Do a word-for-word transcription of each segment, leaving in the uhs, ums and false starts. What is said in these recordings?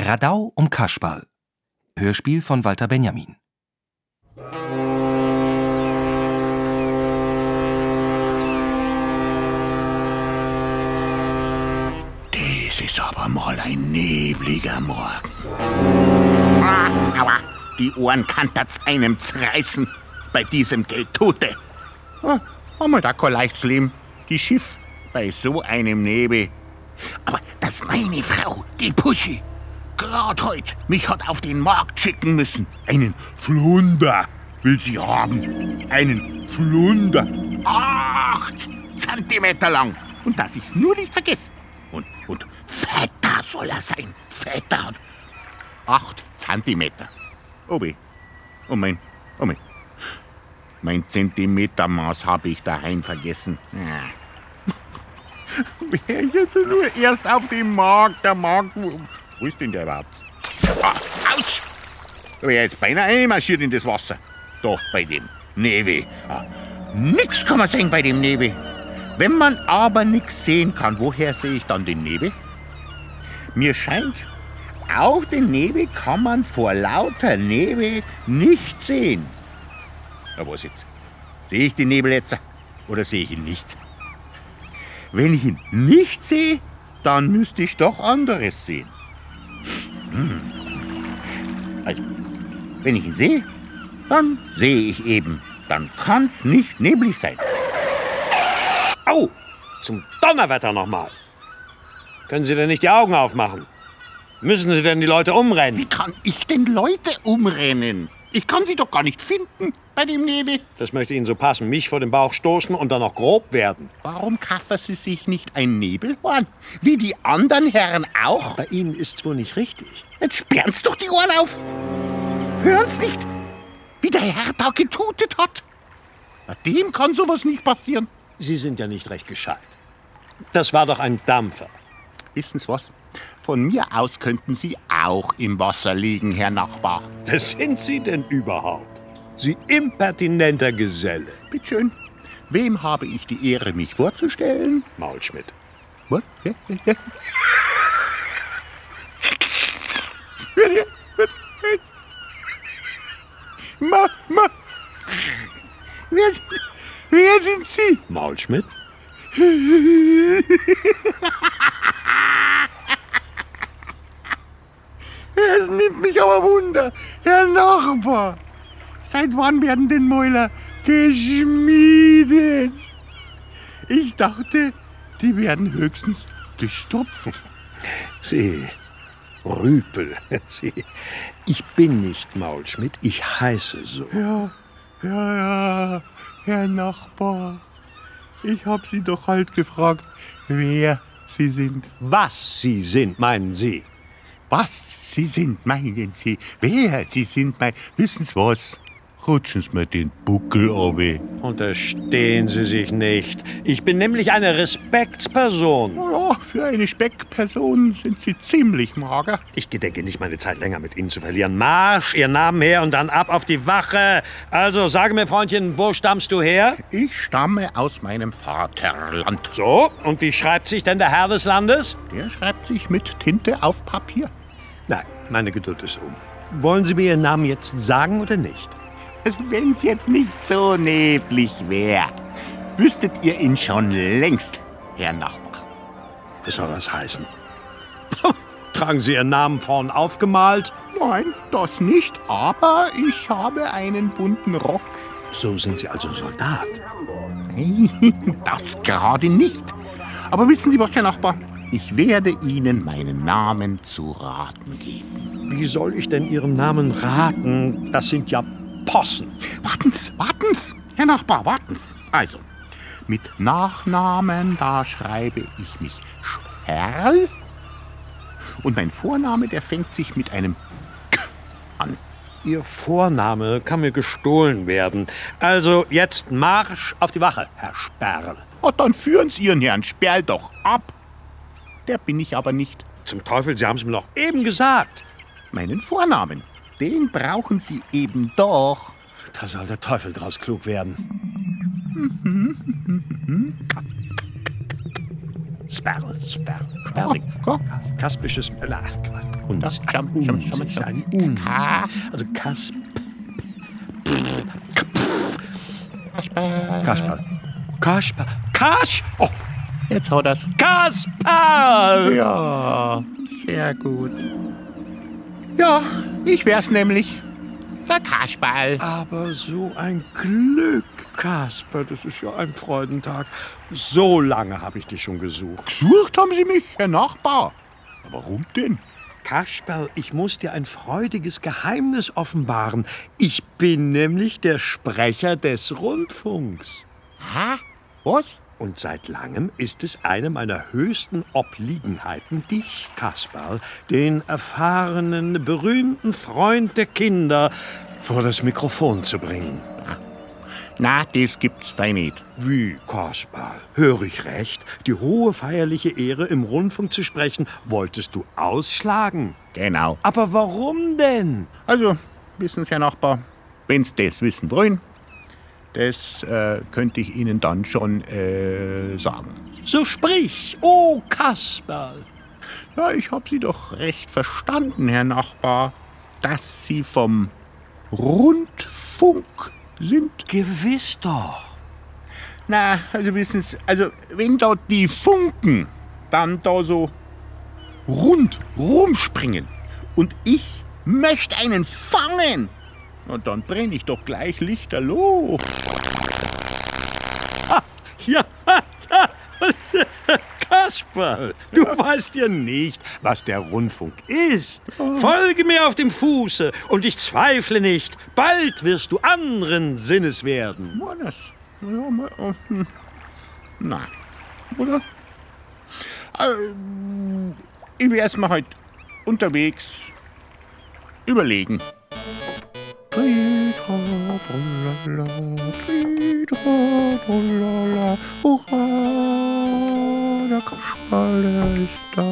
Radau um Kasperl. Hörspiel von Walter Benjamin. Das ist aber mal ein nebliger Morgen. Ah, aua, die Ohren kann's einem zerreißen bei diesem Getute. Ah, haben wir da kein leichtes Leben, die Schiff, bei so einem Nebel. Aber dass meine Frau, die Puschi, grad heut mich hat auf den Markt schicken müssen. Einen Flunder will sie haben. Einen Flunder. Acht Zentimeter lang. Und dass ich's nur nicht vergesse. Und, und fetter soll er sein. Fetter. Acht Zentimeter. Oh weh. Oh mein. Oh mein. Mein Zentimetermaß habe ich daheim vergessen. Ja. Wer ist jetzt nur erst auf dem Markt? Der Markt. Wo, wo ist denn der überhaupt? Ah, Autsch! Da wäre jetzt beinahe einmarschiert in das Wasser. Doch bei dem Newe. Ah, nix kann man sehen bei dem Newe. Wenn man aber nix sehen kann, woher sehe ich dann den Newe? Mir scheint, auch den Newe kann man vor lauter Newe nicht sehen. Na was jetzt? Sehe ich den Nebel jetzt oder sehe ich ihn nicht? Wenn ich ihn nicht sehe, dann müsste ich doch anderes sehen. Hm. Also, wenn ich ihn sehe, dann sehe ich eben. Dann kann's nicht neblig sein. Au! Zum Donnerwetter nochmal! Können Sie denn nicht die Augen aufmachen? Müssen Sie denn die Leute umrennen? Wie kann ich denn Leute umrennen? Ich kann sie doch gar nicht finden bei dem Nebel. Das möchte Ihnen so passen. Mich vor den Bauch stoßen und dann noch grob werden. Warum kaffen Sie sich nicht ein Nebelhorn? Wie die anderen Herren auch? Bei Ihnen ist's wohl nicht richtig. Jetzt sperren's doch die Ohren auf. Hören's nicht, wie der Herr da getutet hat? Na, dem kann sowas nicht passieren. Sie sind ja nicht recht gescheit. Das war doch ein Dampfer. Wissen Sie was? Von mir aus könnten Sie auch im Wasser liegen, Herr Nachbar. Was sind Sie denn überhaupt? Sie impertinenter Geselle. Bitte schön. Wem habe ich die Ehre, mich vorzustellen? Maulschmidt. Was? Ma, ma. Wer sind, wer sind Sie? Maulschmidt? Es nimmt mich aber Wunder, Herr Nachbar. Seit wann werden denn Mäuler geschmiedet? Ich dachte, die werden höchstens gestopft. Sie, Rüpel, Sie, ich bin nicht Maulschmidt, ich heiße so. Ja, ja, ja, Herr Nachbar. Ich hab Sie doch halt gefragt, wer Sie sind. Was Sie sind, meinen Sie? Was Sie sind, meinen Sie? Wer Sie sind, mein... Wissen Sie was? Rutschen Sie mir den Buckel runter. Unterstehen Sie sich nicht. Ich bin nämlich eine Respektsperson. Ja, für eine Speckperson sind Sie ziemlich mager. Ich gedenke nicht, meine Zeit länger mit Ihnen zu verlieren. Marsch, Ihr Namen her und dann ab auf die Wache. Also, sage mir, Freundchen, wo stammst du her? Ich stamme aus meinem Vaterland. So, und wie schreibt sich denn der Herr des Landes? Der schreibt sich mit Tinte auf Papier. Nein, meine Geduld ist um. Wollen Sie mir Ihren Namen jetzt sagen oder nicht? Also, wenn es jetzt nicht so neblig wäre, wüsstet ihr ihn schon längst, Herr Nachbar. Was soll das heißen? Tragen Sie Ihren Namen vorn aufgemalt? Nein, das nicht, aber ich habe einen bunten Rock. So sind Sie also Soldat? Nein, das gerade nicht. Aber wissen Sie was, Herr Nachbar? Ich werde Ihnen meinen Namen zu raten geben. Wie soll ich denn Ihren Namen raten? Das sind ja Possen. Warten's, warten's, Herr Nachbar, warten's. Also, mit Nachnamen, da schreibe ich mich Sperl. Und mein Vorname, der fängt sich mit einem K an. Ihr Vorname kann mir gestohlen werden. Also jetzt Marsch auf die Wache, Herr Sperl. Oh, dann führen Sie Ihren Herrn Sperl doch ab. Der bin ich aber nicht. Zum Teufel, Sie haben es mir noch eben gesagt. Meinen Vornamen, den brauchen Sie eben doch. Da soll der Teufel draus klug werden. Sperl, Sperl, Sperling. Oh, oh. Kaspisches, na, und Ja, schau, ein schau, Uns, schau mal, ist schau. ein Uns. Ka- Also Kasp, Kasperl. Kasperl. Kasperl. Kasch, oh, Jetzt hat er's. Kasperl. Ja, sehr gut. Ja, ich wär's nämlich. Der Kasperl. Aber so ein Glück, Kasper, das ist ja ein Freudentag. So lange habe ich dich schon gesucht. Gesucht haben Sie mich, Herr Nachbar. Aber warum denn? Kasperl, ich muss dir ein freudiges Geheimnis offenbaren. Ich bin nämlich der Sprecher des Rundfunks. Hä? Was? Und seit langem ist es eine meiner höchsten Obliegenheiten, dich, Kasperl, den erfahrenen, berühmten Freund der Kinder, vor das Mikrofon zu bringen. Na, das gibt's fein nicht. Wie, Kasperl? Höre ich recht? Die hohe feierliche Ehre, im Rundfunk zu sprechen, wolltest du ausschlagen. Genau. Aber warum denn? Also, wissen Sie, Herr Nachbar, wenn Sie das wissen wollen, das äh, könnte ich Ihnen dann schon äh, sagen. So sprich, oh Kasperl. Ja, ich habe Sie doch recht verstanden, Herr Nachbar, dass Sie vom Rundfunk sind. Gewiss doch. Na, also wissen Sie, also wenn dort die Funken dann da so rund rumspringen und ich möchte einen fangen, und dann brenne ich doch gleich lichterloh. Ja, Kasperl, du weißt ja nicht, was der Rundfunk ist. Folge mir auf dem Fuße und ich zweifle nicht, bald wirst du anderen Sinnes werden. War das? Ja, mal, oh, hm. Na, oder? Ähm, ich werde es mir halt unterwegs überlegen. Tritra, tralala, tritra, tralala, hurra, der Kasperl, der ist da.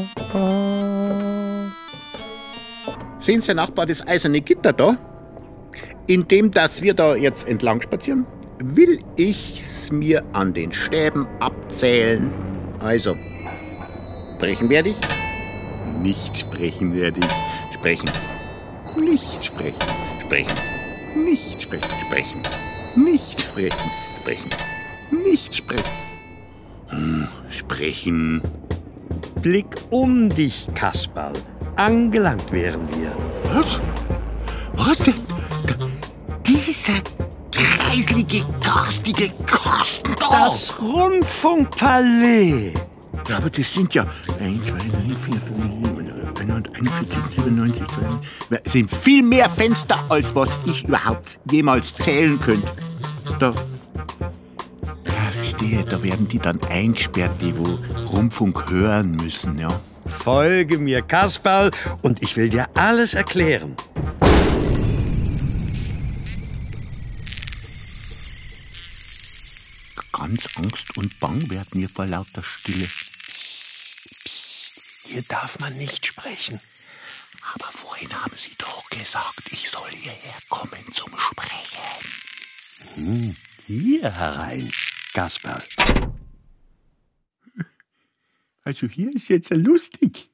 Sehen Sie, Herr Nachbar, das eiserne Gitter da? In dem, dass wir da jetzt entlang spazieren, will ich's mir an den Stäben abzählen. Also, sprechen werde ich, nicht sprechen werde ich, sprechen, nicht sprechen, sprechen, nicht sprechen, sprechen, nicht sprechen, sprechen, nicht sprechen, hm, sprechen. Blick um dich, Kasperl. Angelangt wären wir. Was? Was denn? Da, dieser kreislige, garstige Kasten da. Das Rundfunkpalais. Ja, aber das sind ja eins, zwei, drei, vier, fünf, einundvierzig, siebenundneunzig, das sind viel mehr Fenster, als was ich überhaupt jemals zählen könnte. Da, ja, verstehe, da werden die dann eingesperrt, die wo Rundfunk hören müssen, ja. Folge mir, Kasperl, und ich will dir alles erklären. Ganz Angst und Bang wird mir vor lauter Stille. Hier darf man nicht sprechen. Aber vorhin haben Sie doch gesagt, ich soll hierher kommen zum Sprechen. Hm, hier herein, Kasperl. Also hier ist jetzt lustig.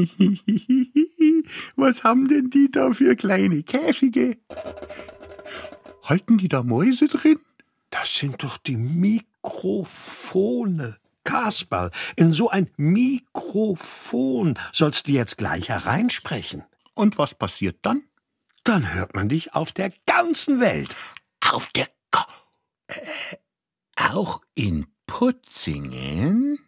Was haben denn die da für kleine Käfige? Halten die da Mäuse drin? Das sind doch die Mikrofone. Kasperl, in so ein Mikrofon sollst du jetzt gleich hereinsprechen. Und was passiert dann? Dann hört man dich auf der ganzen Welt. Auf der Ka äh, auch in Putzingen?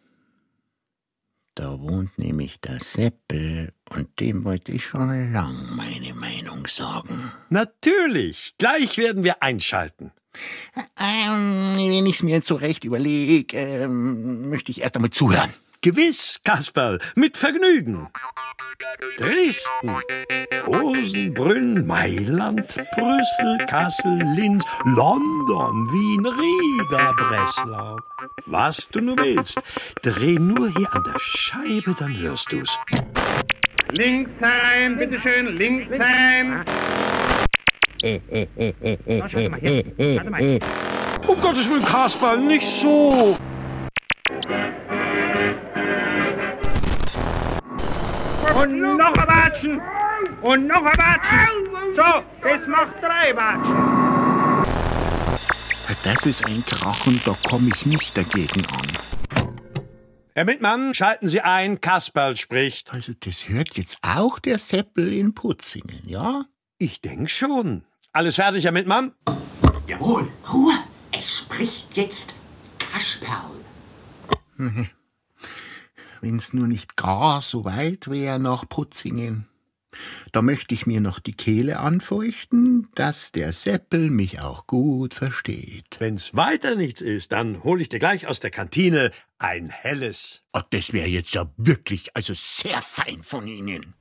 Da wohnt nämlich der Seppel und dem wollte ich schon lang meine Meinung sagen. Natürlich, gleich werden wir einschalten. Ähm, wenn ich es mir jetzt so recht überlege, ähm, möchte ich erst einmal zuhören. Gewiss, Kasperl, mit Vergnügen. Dresden, Rosenbrunn, Mailand, Brüssel, Kassel, Linz, London, Wien, Riga, Breslau. Was du nur willst, dreh nur hier an der Scheibe, dann hörst du's. Links herein, bitteschön, links herein. Oh, schaut mal hier. Warte mal. Um Gottes Willen, Kasperl, nicht so. Und noch ein Watschen. Und noch ein Watschen. So, das macht drei Watschen. Das ist ein Krachen, da komme ich nicht dagegen an. Herr Mittmann, schalten Sie ein, Kasperl spricht. Also das hört jetzt auch der Seppel in Putzingen, ja? Ich denk schon. Alles fertig, Herr Mittmann? Jawohl, Ruhe! Es spricht jetzt Kasperl. Wenn's nur nicht gar so weit wäre nach Putzingen. Da möchte ich mir noch die Kehle anfeuchten, dass der Seppel mich auch gut versteht. Wenn's weiter nichts ist, dann hol ich dir gleich aus der Kantine ein helles. Ach, das wäre jetzt ja wirklich, also sehr fein von Ihnen.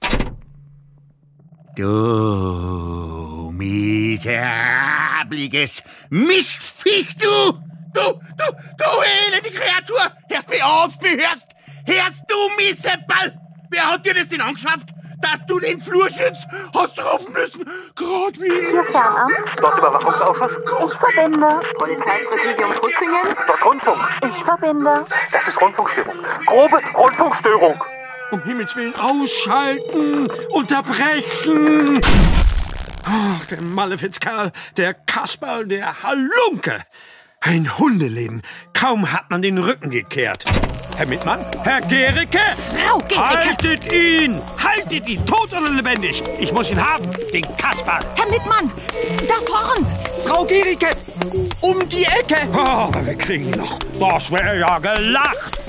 Du miserabliges Mistviech, du! Du, du, du elende Kreatur! Hörst mich auf, mich hörst! Hörst du, Misseball! Wer hat dir das denn angeschafft, dass du den Flurschütz hast rufen müssen? Grad wie... Hier Fernamt. Dort Überwachungsausschuss. Ich verbinde. Polizeipräsidium Putzingen. Dort Rundfunk. Ich verbinde. Das ist Rundfunkstörung. Grobe Rundfunkstörung. Um Himmels Willen ausschalten, unterbrechen. Ach, der Malefiz-Kerl, der Kasperl, der Halunke. Ein Hundeleben. Kaum hat man den Rücken gekehrt. Herr Mittmann, Herr Gericke! Frau Gericke! Haltet ihn! Haltet ihn, tot oder lebendig! Ich muss ihn haben, den Kasperl! Herr Mittmann, da vorn! Frau Gericke! Um die Ecke! Oh, wir kriegen ihn noch. Das wäre ja gelacht!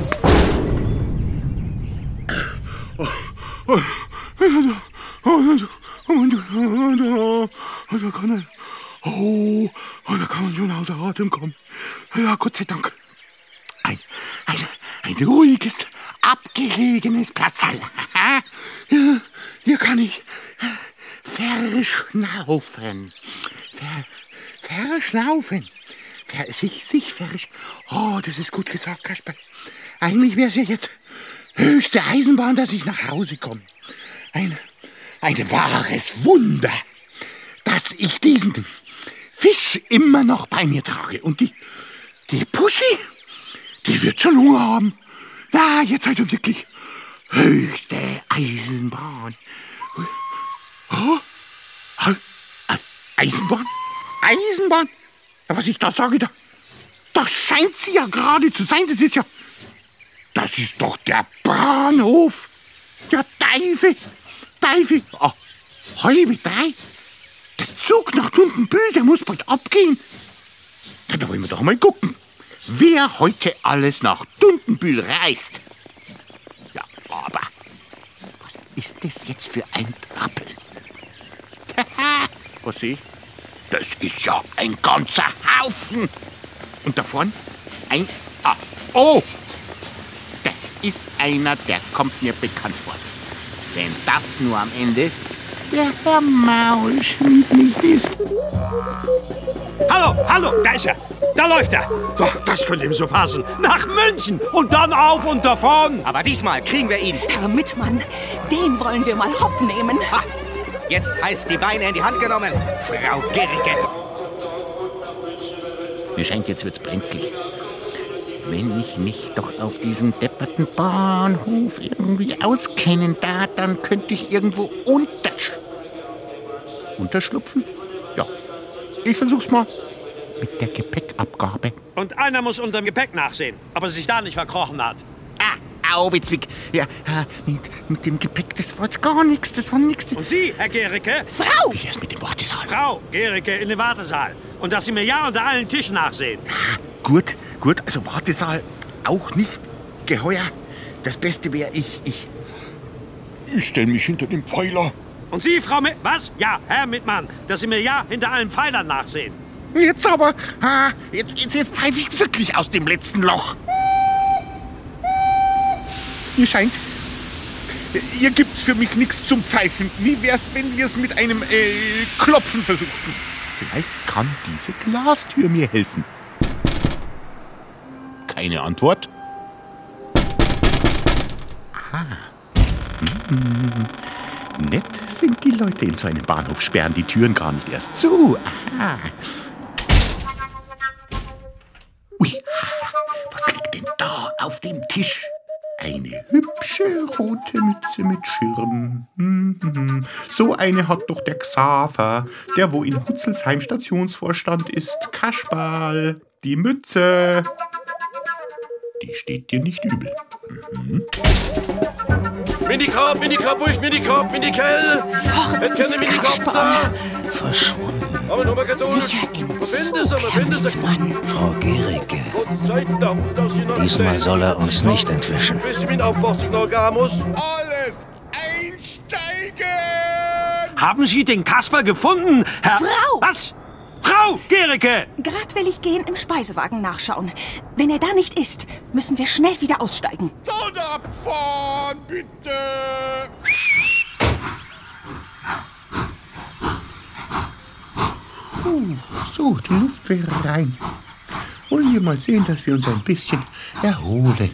Da kann er, oh, da kann man schon außer Atem kommen. Ja, Gott sei Dank. Ein, ein, ein ruhiges, abgelegenes Platzal. Hier, hier kann ich verschnaufen. Ver, verschnaufen. Ver, sich, sich versch... Oh, das ist gut gesagt, Kasperl. Eigentlich wäre es ja jetzt höchste Eisenbahn, dass ich nach Hause komme. Ein, ein wahres Wunder, dass ich diesen Fisch immer noch bei mir trage. Und die, die Puschi, die wird schon Hunger haben. Na, jetzt also wirklich höchste Eisenbahn. Oh, Eisenbahn? Eisenbahn? Ja, was ich da sage, da, da scheint sie ja gerade zu sein. Das ist ja, das ist doch der Bahnhof. Ja, Teufel, Teufel. Oh, halbe drei. Der Zug nach Dundenbühl, der muss bald abgehen. Ja, da wollen wir doch mal gucken, wer heute alles nach Dundenbühl reist. Ja, aber was ist das jetzt für ein Trappel? Was sehe ich? Das ist ja ein ganzer Haufen. Und davon ein... Ah, oh! Das ist einer, der kommt mir bekannt vor. Wenn das nur am Ende der Herr Maulschmied nicht ist. Hallo, hallo, da ist er. Da läuft er. Oh, das könnte ihm so passen. Nach München und dann auf und davon. Aber diesmal kriegen wir ihn. Herr Mittmann, den wollen wir mal hopp nehmen. Ha, jetzt heißt die Beine in die Hand genommen. Frau Gericke. Mir scheint, jetzt wird's brenzlig. Wenn ich mich doch auf diesem depperten Bahnhof irgendwie auskennen da, dann könnte ich irgendwo untersch... Unterschlupfen? Ja, ich versuch's mal. Mit der Gepäckabgabe. Und einer muss unterm Gepäck nachsehen, ob er sich da nicht verkrochen hat. Ah, Auwitzwig. Ja, mit, mit dem Gepäck, das war jetzt gar nichts, das war nichts. Und Sie, Herr Gericke? Frau! Wie wär's mit dem Wartesaal? Frau Gericke in den Wartesaal. Und dass Sie mir ja unter allen Tischen nachsehen. Ah, gut, gut, also Wartesaal auch nicht geheuer. Das Beste wäre, ich, ich... Ich stell mich hinter den Pfeiler. Und Sie, Frau Mitt... Was? Ja, Herr Mittmann, dass Sie mir ja hinter allen Pfeilern nachsehen. Jetzt aber, ah, jetzt, jetzt, jetzt pfeife ich wirklich aus dem letzten Loch. Ihr scheint, ihr gibt's für mich nichts zum Pfeifen. Wie wär's, wenn wir es mit einem äh, Klopfen versuchten? Vielleicht kann diese Glastür mir helfen. Keine Antwort. Aha. Hm. Nett sind die Leute in so einem Bahnhof, sperren die Türen gar nicht erst zu. Aha. Ui, was liegt denn da auf dem Tisch? eine hübsche rote Mütze mit Schirm. Mhm. So eine hat doch der Xaver, der wo in Hutzelsheim Stationsvorstand ist. Kasperl, die Mütze. Die steht dir nicht übel. Mhm. Minikab, Minikab, wo ist Minikab, Minikell? Fort ist Kasperl. Verschwunden. Aber noch mal Geduld. Sicher im Verbinde Zug, sie, Herr verbinde sie. Mietmann. Frau Gericke, Gott sei Dank, dass Sie noch diesmal sehen. soll er uns nicht entwischen. Bis ich mein Abfahrtsignal geben muss. Alles einsteigen! Haben Sie den Kasper gefunden, Herr... Frau! Was? Frau Gericke! Grad will ich gehen im Speisewagen nachschauen. Wenn er da nicht ist, müssen wir schnell wieder aussteigen. Sound abfahren, bitte! Puh, so, die Luft wäre rein. Wollen wir mal sehen, dass wir uns ein bisschen erholen.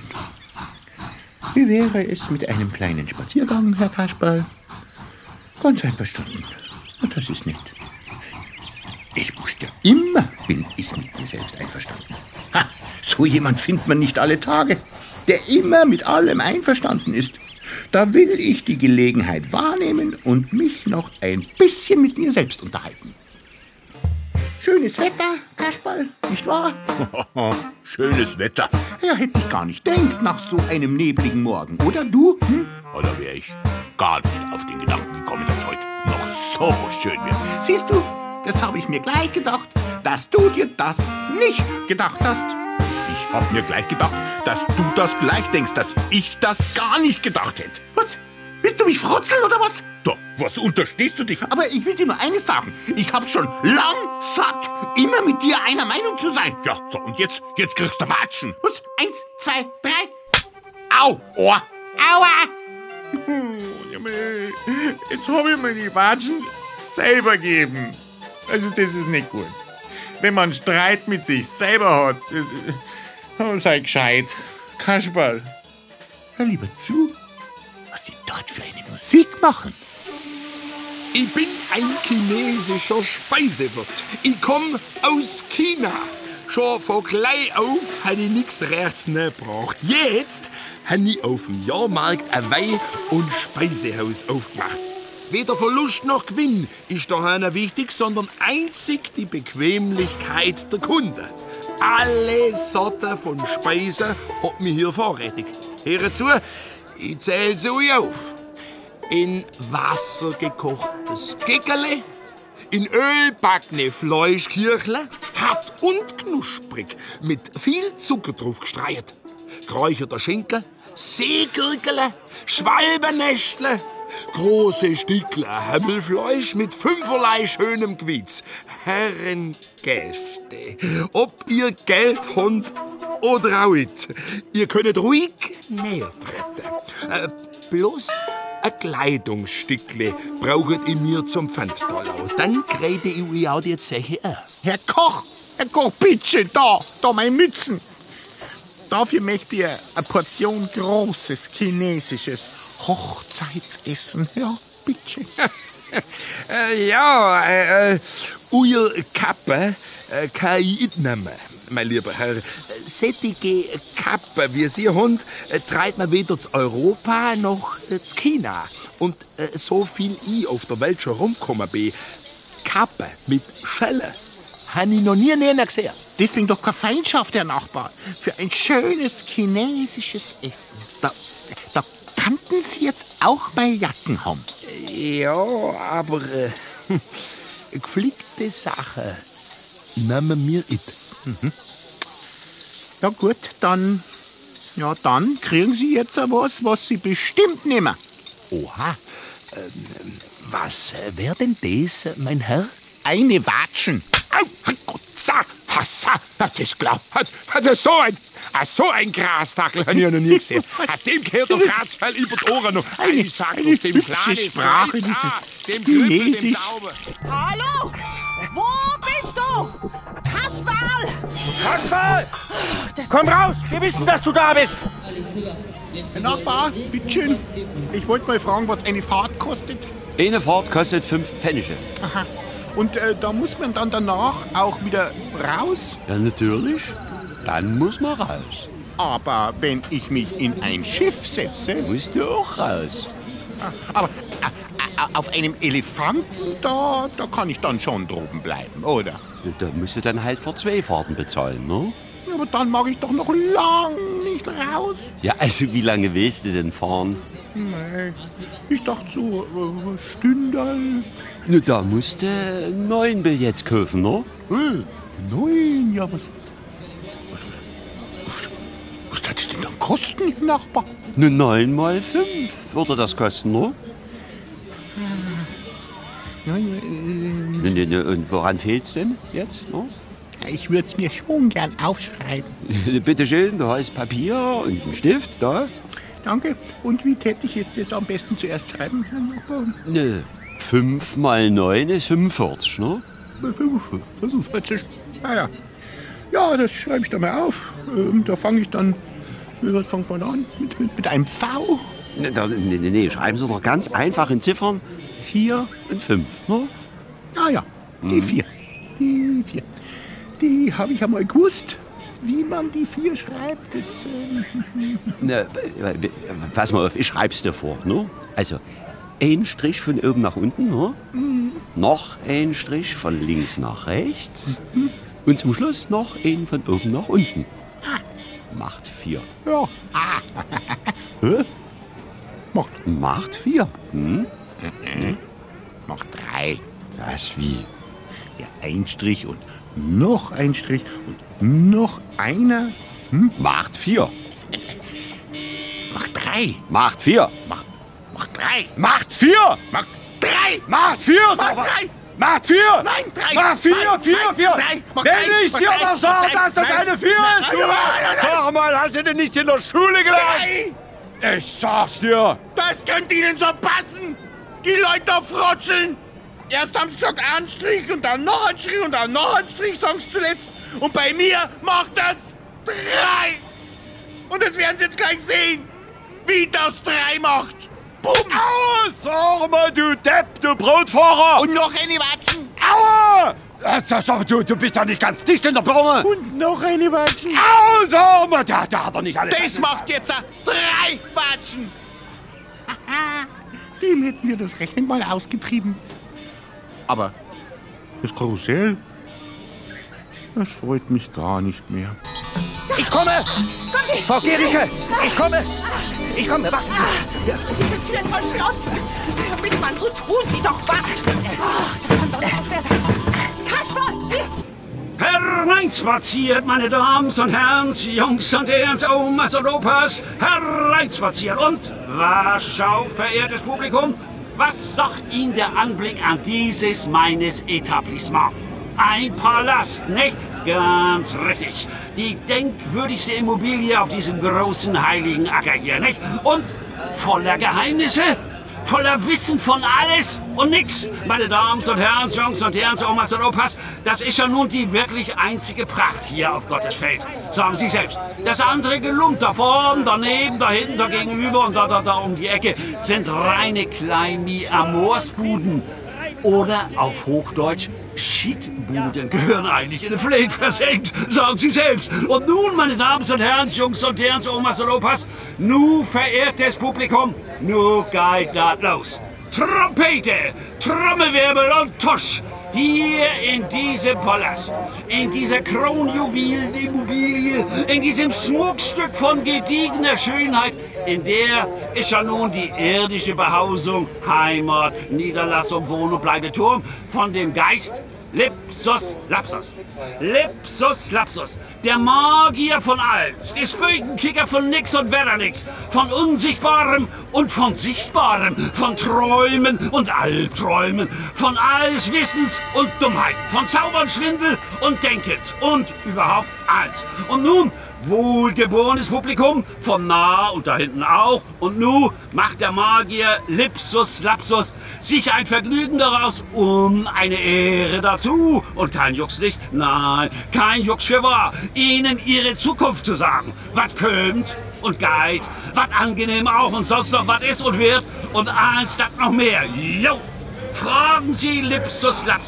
Wie wäre es mit einem kleinen Spaziergang, Herr Kasperl? Ganz einverstanden. Und das ist nett. Ich wusste ja, immer bin ich mit mir selbst einverstanden. Ha, so jemand findet man nicht alle Tage, der immer mit allem einverstanden ist. Da will ich die Gelegenheit wahrnehmen und mich noch ein bisschen mit mir selbst unterhalten. Schönes Wetter, Kasperl, nicht wahr? Schönes Wetter. Ja, hätte ich gar nicht denkt nach so einem nebligen Morgen. Oder du? Hm? Oder wäre ich gar nicht auf den Gedanken gekommen, dass heute noch so schön wird. Siehst du, das habe ich mir gleich gedacht, dass du dir das nicht gedacht hast. Ich hab mir gleich gedacht, dass du das gleich denkst, dass ich das gar nicht gedacht hätte. Was? Willst du mich frotzeln oder was? Da, was unterstehst du dich? Aber ich will dir nur eines sagen. Ich hab's schon lang satt, immer mit dir einer Meinung zu sein. Ja, so, und jetzt, jetzt kriegst du Watschen. Was? Eins, zwei, drei. Au, Ohr. Aua! Jetzt habe ich mir die Watschen selber gegeben. Also das ist nicht gut. Wenn man Streit mit sich selber hat, das ist, sei gescheit. Kasperl. Hör lieber zu, was sie dort für eine Musik machen. Ich bin ein chinesischer Speisewirt. Ich komme aus China. Schon von klein auf habe ich nichts Rechts gebracht. Jetzt habe ich auf dem Jahrmarkt ein Weih- und Speisehaus aufgemacht. Weder Verlust noch Gewinn ist daheim wichtig, sondern einzig die Bequemlichkeit der Kunden. Alle Sorten von Speisen hat mir hier vorrätig. Hör zu, ich zähle sie euch auf. In Wasser gekochtes Geckerle, in Öl backene Fleischkirchle, hart und knusprig, mit viel Zucker drauf gestreut. Geräucherter Schinken, Seegürkele, Schwalbennestle, große Stückle Himmelfleisch mit fünferlei schönem Gewitz. Herrengäste, ob ihr Geld habt oder auch nicht, ihr könnt ruhig näher treten. Äh, bloß ein Kleidungsstückle braucht ihr mir zum Pfandtalau. Dann kriege ich euch auch die Zeche an. Herr Koch, Herr Koch, bitte, da, da meine Mützen. Dafür möchte ich eine Portion großes chinesisches Hochzeitsessen. Ja, bitte. äh, ja, äh, äh, euer Kappe äh, kann ich nicht nehmen, mein lieber Herr. Sättige Kappe, wie Sie haben, äh, treibt man weder zu Europa noch äh, zu China. Und äh, so viel ich auf der Welt schon rumgekommen bin, Kappe mit Schelle, habe ich noch nie näher gesehen. Deswegen doch keine Feindschaft, Herr Nachbar. Für ein schönes chinesisches Essen. Da, da kannten Sie jetzt auch bei Jacken haben. Ja, aber äh, geflickte Sache nehmen wir it. Mhm. Ja gut, dann, ja, dann kriegen Sie jetzt was, was Sie bestimmt nehmen. Oha, ähm, was wäre denn das, mein Herr? Eine Watschen. Au, Gott, sa, hassa, das ist klar. Hat, hat so ein, so ein Grastackel habe ich noch nie gesehen. Hat dem gehört der Grasfell über die Ohren noch. Eine, Ich sag eine doch, dem hübsche Kleinen Sprache, Kreuz, dieses ah, dem Knüppel, dem Chinesisch. Daumen. Hallo? Wo bist du? Kasperl! Kasperl! Komm raus! Wir wissen, dass du da bist! Herr Nachbar, bitteschön. Ich wollte mal fragen, was eine Fahrt kostet. Eine Fahrt kostet fünf Pfennige. Aha. Und äh, da muss man dann danach auch wieder raus? Ja, natürlich. Dann muss man raus. Aber wenn ich mich in ein Schiff setze... Musst du auch raus. Aber äh, auf einem Elefanten, da, da kann ich dann schon droben bleiben, oder? Da musst du dann halt für zwei Fahrten bezahlen, ne? Aber dann mag ich doch noch lang nicht raus. Ja, also wie lange willst du denn fahren? Nee, ich dachte so, äh, Stündal. Na, da musst du neun Billets kaufen, ne? Äh, neun? Ja, was... Was, was, was hat das denn dann kosten, Nachbar? Ne, neun mal fünf würde das kosten, ne? Ja, äh, ne, ne, ne, und woran fehlt's denn jetzt, ne? Ich würde es mir schon gern aufschreiben. Bitte schön, du hast Papier und einen Stift da. Danke. Und wie täte ich jetzt das am besten zuerst schreiben, Herr Nachbar? Ne, fünf mal neun ist fünfundvierzig, ne? fünfundvierzig. Ah ja. Ja, das schreibe ich da mal auf. Ähm, da fange ich dann. Was fängt man an? Mit, mit, mit einem V? Ne, da, ne, ne, ne, schreiben Sie doch ganz einfach in Ziffern vier und fünf, ne? Ah ja, die vier. Die vier. Die habe ich ja mal gewusst, wie man die vier schreibt. Das, ähm ne, pass mal auf, ich schreib's dir vor, ne? Also, ein Strich von oben nach unten, ne? Mhm. Noch ein Strich von links nach rechts. Mhm. Und zum Schluss noch ein von oben nach unten. Ah. Macht vier. Ja. Ah. Hä? Macht. Macht vier. Hm? Mhm. Macht drei. Was, wie? Ja, ein Strich und noch ein Strich und noch einer. Hm? Macht vier. Macht drei. Macht vier. Macht, macht drei. Macht vier. Macht drei. Macht vier. Macht drei. Macht vier. Nein, drei. Macht vier, nein, vier, nein, vier. Drei. Wenn ich dir doch sage, dass das nein, eine vier nein, ist, du. nein, nein, nein. Sag mal, hast du denn nicht in der Schule gelernt? Drei. Ich sag's dir. Das könnte Ihnen so passen. Die Leute frotzeln. Erst haben sie gesagt, ein Strich und dann noch ein Strich und dann noch ein Strich, sagen sie zuletzt. Und bei mir macht das drei. Und das werden Sie jetzt gleich sehen, wie das drei macht. Bumm. Aua, sag mal, du Depp, du Brotfahrer. Und noch eine Watschen. Aua. Also, du, du bist ja nicht ganz dicht in der Birne. Und noch eine Watschen. Aua, sag mal, der, der hat doch nicht alle... Das macht jetzt drei Watschen. Dem hätten wir das Rechnen mal ausgetrieben. Aber das Karussell, das freut mich gar nicht mehr. Ich komme! Gotti! Frau Gericke, ich komme! Ich komme, warten Sie! Ja. Diese Tür ist verschlossen! Bitte, Mann, so tun Sie doch was! Ach, das kann doch nicht so schwer sein! Kasper! Hereinspaziert, meine Damen und Herren, Jungs und Herren, Omas und Opas, hereinspaziert. Und Warschau, verehrtes Publikum, was sagt Ihnen der Anblick an dieses meines Etablissement? Ein Palast, nicht? Ganz richtig. Die denkwürdigste Immobilie auf diesem großen heiligen Acker hier, nicht? Und voller Geheimnisse, voller Wissen von alles und nix. Meine Damen und Herren, Jungs und Herren, Omas und Opas, das ist ja nun die wirklich einzige Pracht hier auf Gottes Feld. Sagen Sie selbst. Das andere Gelump da vorn, daneben, da hinten, da gegenüber und da, da, da um die Ecke sind reine kleine Amorsbuden. Oder auf Hochdeutsch Schiedbuden gehören eigentlich in den Fleet versenkt, sagen Sie selbst. Und nun, meine Damen und Herren, Jungs und Herren, Omas und Opas, nu verehrtes Publikum, nu geht das los. Trompete, Trommelwirbel und Tusch. Hier in diesem Palast, in dieser Kronjuwelenimmobilie, in diesem Schmuckstück von gediegener Schönheit, in der ist ja nun die irdische Behausung, Heimat, Niederlassung, Wohn- und Bleibeturm von dem Geist Lipsus Lapsus. Lipsus Lapsus. Der Magier von alles. Der Spökenkicker von nix und wer nix. Von Unsichtbarem und von Sichtbarem. Von Träumen und Albträumen. Von alles Wissens und Dummheit. Von Zaubern, Schwindel und Denkens. Und überhaupt alles. Und nun, wohlgeborenes Publikum, von nah und da hinten auch. Und nun macht der Magier Lipsus Lapsus sich ein Vergnügen daraus um eine Ehre dazu. Und kein Jux nicht, nein, kein Jux für wahr, Ihnen Ihre Zukunft zu sagen. Was kömmt und geht, was angenehm auch und sonst noch was ist und wird und eins das noch mehr. Jo! Fragen Sie Lipsus Lapsus.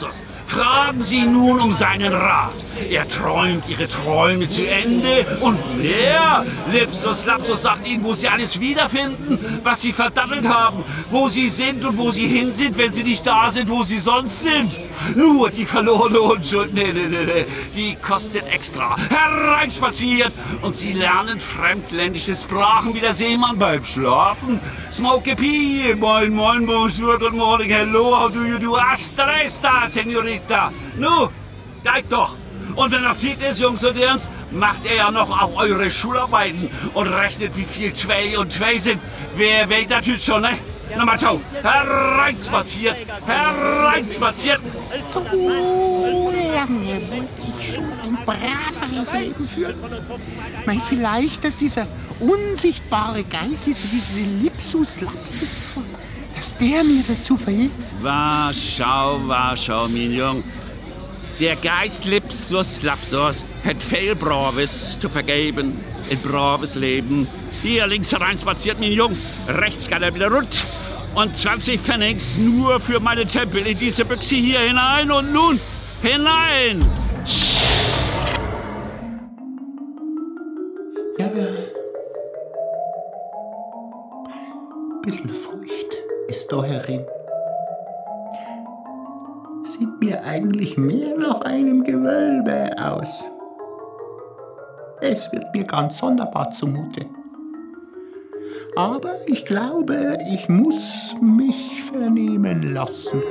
Fragen Sie nun um seinen Rat. Er träumt Ihre Träume zu Ende und mehr. Lipsus Lapsus sagt Ihnen, wo Sie alles wiederfinden, was Sie verdattelt haben, wo Sie sind und wo Sie hin sind, wenn Sie nicht da sind, wo Sie sonst sind. Nur die verlorene Unschuld, nee, nee, nee, nee, die kostet extra. Hereinspaziert und Sie lernen fremdländische Sprachen wie der Seemann beim Schlafen. Smoke pie, moin, moin, bonjour, good morning, hello, how do you do? Hasta la vista, señorita. Nu, steigt doch. Und wenn noch Zeit ist, Jungs und Ernst, macht er ja noch auch eure Schularbeiten und rechnet, wie viel zwei und zwei sind. Wer wählt das jetzt schon, ne? Na mal schau, hereinspaziert, hereinspaziert. So lange wollte ich schon ein braveres Leben führen. Mein, vielleicht, dass dieser unsichtbare Geist, dieser, dieser Lipsus Lapsus, dass der mir dazu verhilft. Warschau, Warschau, mein Jung. Der Geist Lipsus Lapsus hat viel Braves zu vergeben. Ein braves Leben. Hier links hereinspaziert, mein Jung. Rechts kann er wieder rund. Und zwanzig Pfennigs nur für meine Tempel in diese Büchse hier hinein und nun hinein. Ja, bisschen Furcht ist da herin. Sieht mir eigentlich mehr nach einem Gewölbe aus. Es wird mir ganz sonderbar zumute. Aber ich glaube, ich muss mich vernehmen lassen.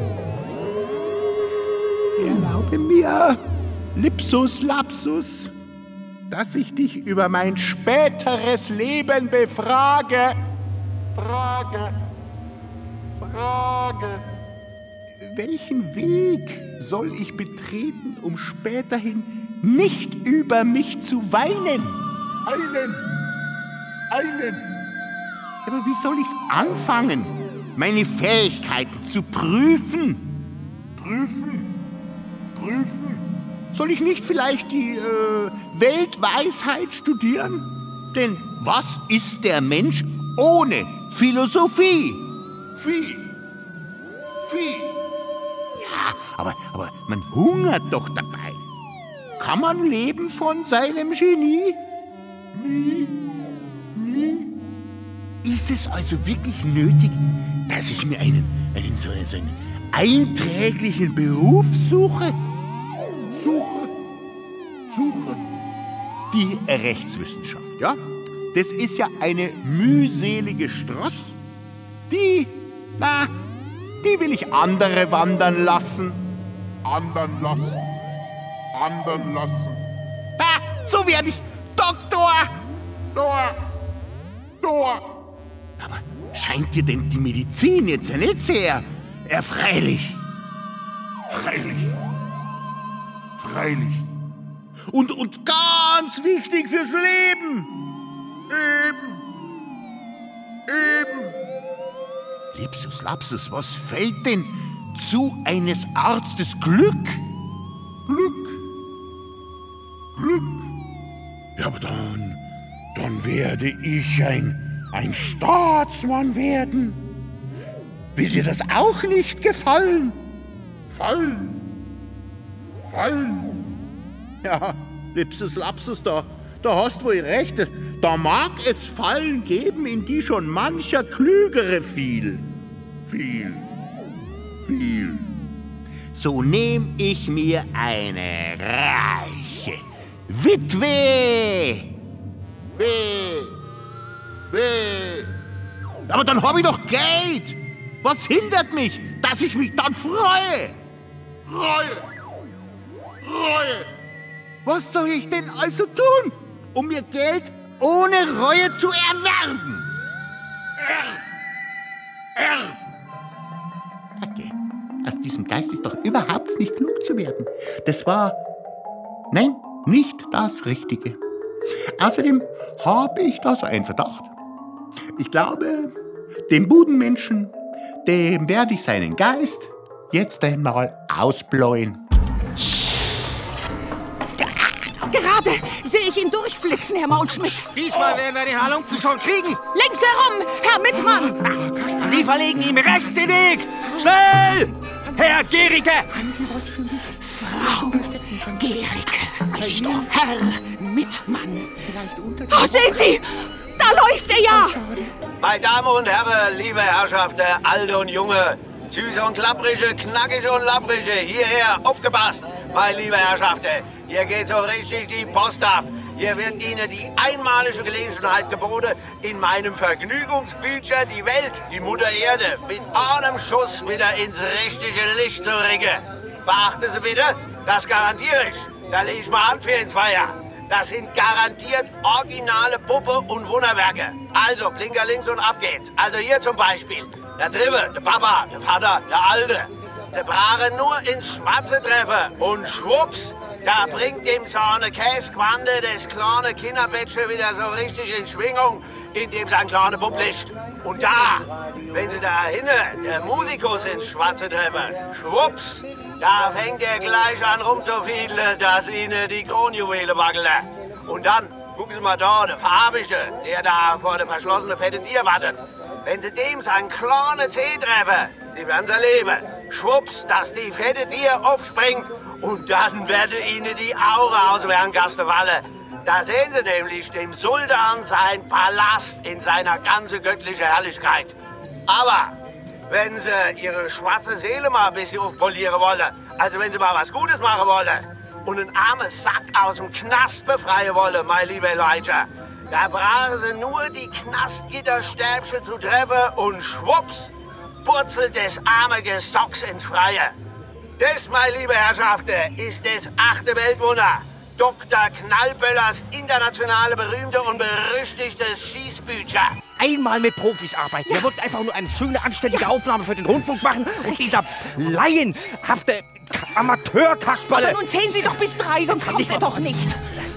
Erlaube mir, Lipsus Lapsus, dass ich dich über mein späteres Leben befrage. Frage, Frage. Welchen Weg soll ich betreten, um späterhin nicht über mich zu weinen? Einen, einen. Aber wie soll ich's anfangen, meine Fähigkeiten zu prüfen? Prüfen, prüfen. Soll ich nicht vielleicht die äh, Weltweisheit studieren? Denn was ist der Mensch ohne Philosophie? Phi, Phi. Ja, aber, aber man hungert doch dabei. Kann man leben von seinem Genie? Nie, nie. Ist es also wirklich nötig, dass ich mir einen, einen, so einen, so einen einträglichen Beruf suche? Suche, suche. Die Rechtswissenschaft, ja? Das ist ja eine mühselige Straße. Die, na, die will ich andere wandern lassen. Andern lassen. Andern lassen. Ha, so werde ich Doktor. Dor. Dor. Aber scheint dir denn die Medizin jetzt ja nicht sehr erfreulich? Freilich. Freilich. Und, und ganz wichtig fürs Leben. Eben. Eben. Lipsus Lapsus, was fällt denn zu eines Arztes Glück? Glück. Glück. Ja, aber dann, dann werde ich ein, ein Staatsmann werden. Will dir das auch nicht gefallen? Fallen. Fallen. Ja, Lipsus Lapsus, da, da hast wohl recht. Da mag es Fallen geben, in die schon mancher Klügere fiel. Viel, viel. So nehm ich mir eine reiche Witwe. Weh, weh. Aber dann hab ich doch Geld. Was hindert mich, dass ich mich dann freue? Reue, Reue. Was soll ich denn also tun, um mir Geld ohne Reue zu erwerben? Er, er. Okay. Aus diesem Geist ist doch überhaupt nicht klug zu werden. Das war, nein, nicht das Richtige. Außerdem habe ich da so einen Verdacht. Ich glaube, dem Budenmenschen, dem werde ich seinen Geist jetzt einmal ausbläuen. Gerade sehe ich ihn durchflitzen, Herr Maulschmidt. Diesmal werden wir den Halunken schon kriegen. Links herum, Herr Mittmann. Sie verlegen ihm rechts den Weg. Schnell! Herr Gericke! Frau Gericke, weiß ich doch. Herr Mittmann. Oh, sehen Sie! Da läuft er ja! Meine Damen und Herren, liebe Herrschaften, alte und junge, süße und klapprige, knackige und lapprige, hierher, aufgepasst, meine liebe Herrschaften. Hier geht so richtig die Post ab. Hier wird Ihnen die einmalige Gelegenheit geboten, in meinem Vergnügungsbücher die Welt, die Mutter Erde, mit einem Schuss wieder ins richtige Licht zu rücken. Beachten Sie bitte, das garantiere ich. Da lege ich mal Hand für ins Feuer. Das sind garantiert originale Puppe und Wunderwerke. Also, Blinker links und ab geht's. Also hier zum Beispiel. Der Drive, der Papa, der Vater, der Alte. Sie brauchen nur ins Schwarze treffen und schwupps, da bringt dem so eine Käsequante das kleine Kinderbettchen wieder so richtig in Schwingung, indem sein kleiner Bub liegt. Und da, wenn Sie da hinten der Musikus ins Schwarze treffen, schwupps, da fängt er gleich an rumzufiedeln, dass Ihnen die Kronjuwele wackeln. Und dann, gucken Sie mal da, der Farbige, der da vor der verschlossenen fetten Tier wartet. Wenn Sie dem seinen kleinen Zeh treffen, Sie werden's erleben. Schwupps, dass die fette Tier aufspringt und dann werden Ihnen die Augen aus dem Gaste fallen. Da sehen Sie nämlich dem Sultan sein Palast in seiner ganzen göttlichen Herrlichkeit. Aber wenn Sie Ihre schwarze Seele mal ein bisschen aufpolieren wollen, also wenn Sie mal was Gutes machen wollen und einen armen Sack aus dem Knast befreien wollen, mein lieber Leute, da brauchen Sie nur die Knastgitterstäbchen zu treffen und schwupps, purzelt das arme Gesocks ins Freie. Das, meine liebe Herrschaften, ist das achte Weltwunder. Doktor Knallböllers internationale berühmte und berüchtigtes Schießbücher. Einmal mit Profis arbeiten. Wir wollten einfach nur eine schöne, anständige Aufnahme für den Rundfunk machen. Und dieser laienhafte Amateur-Kasperle... Aber nun zählen Sie doch bis drei, sonst kommt er doch nicht.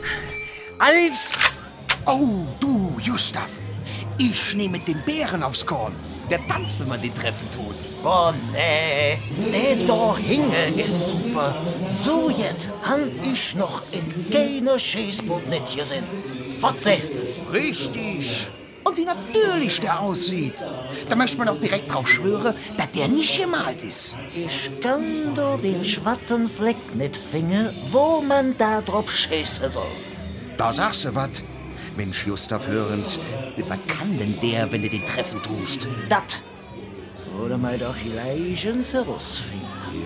Als... Oh, du, Gustav. Ich nehme den Bären aufs Korn. Der tanzt, wenn man den treffen tut. Oh, nee. Der da hinge ist super. So jetzt han ich noch in keiner Schießboot nicht gesehen. Was sagst du? Richtig. Und wie natürlich der aussieht. Da möchte man auch direkt drauf schwören, dass der nicht gemalt ist. Ich kann doch den schwarzen Fleck nicht finden, wo man da drauf schießen soll. Da sagst du was. Mensch, Gustav, hören's. Was kann denn der, wenn du den treffen tust? Dat würde mir doch gleich ins herausfinden.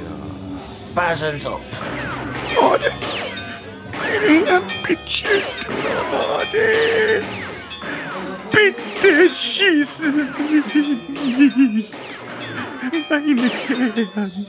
Ja. Passen Sie auf. Gnade! Meine Herren, bitte, Gnade! Bitte schießen nicht! Meine Herren!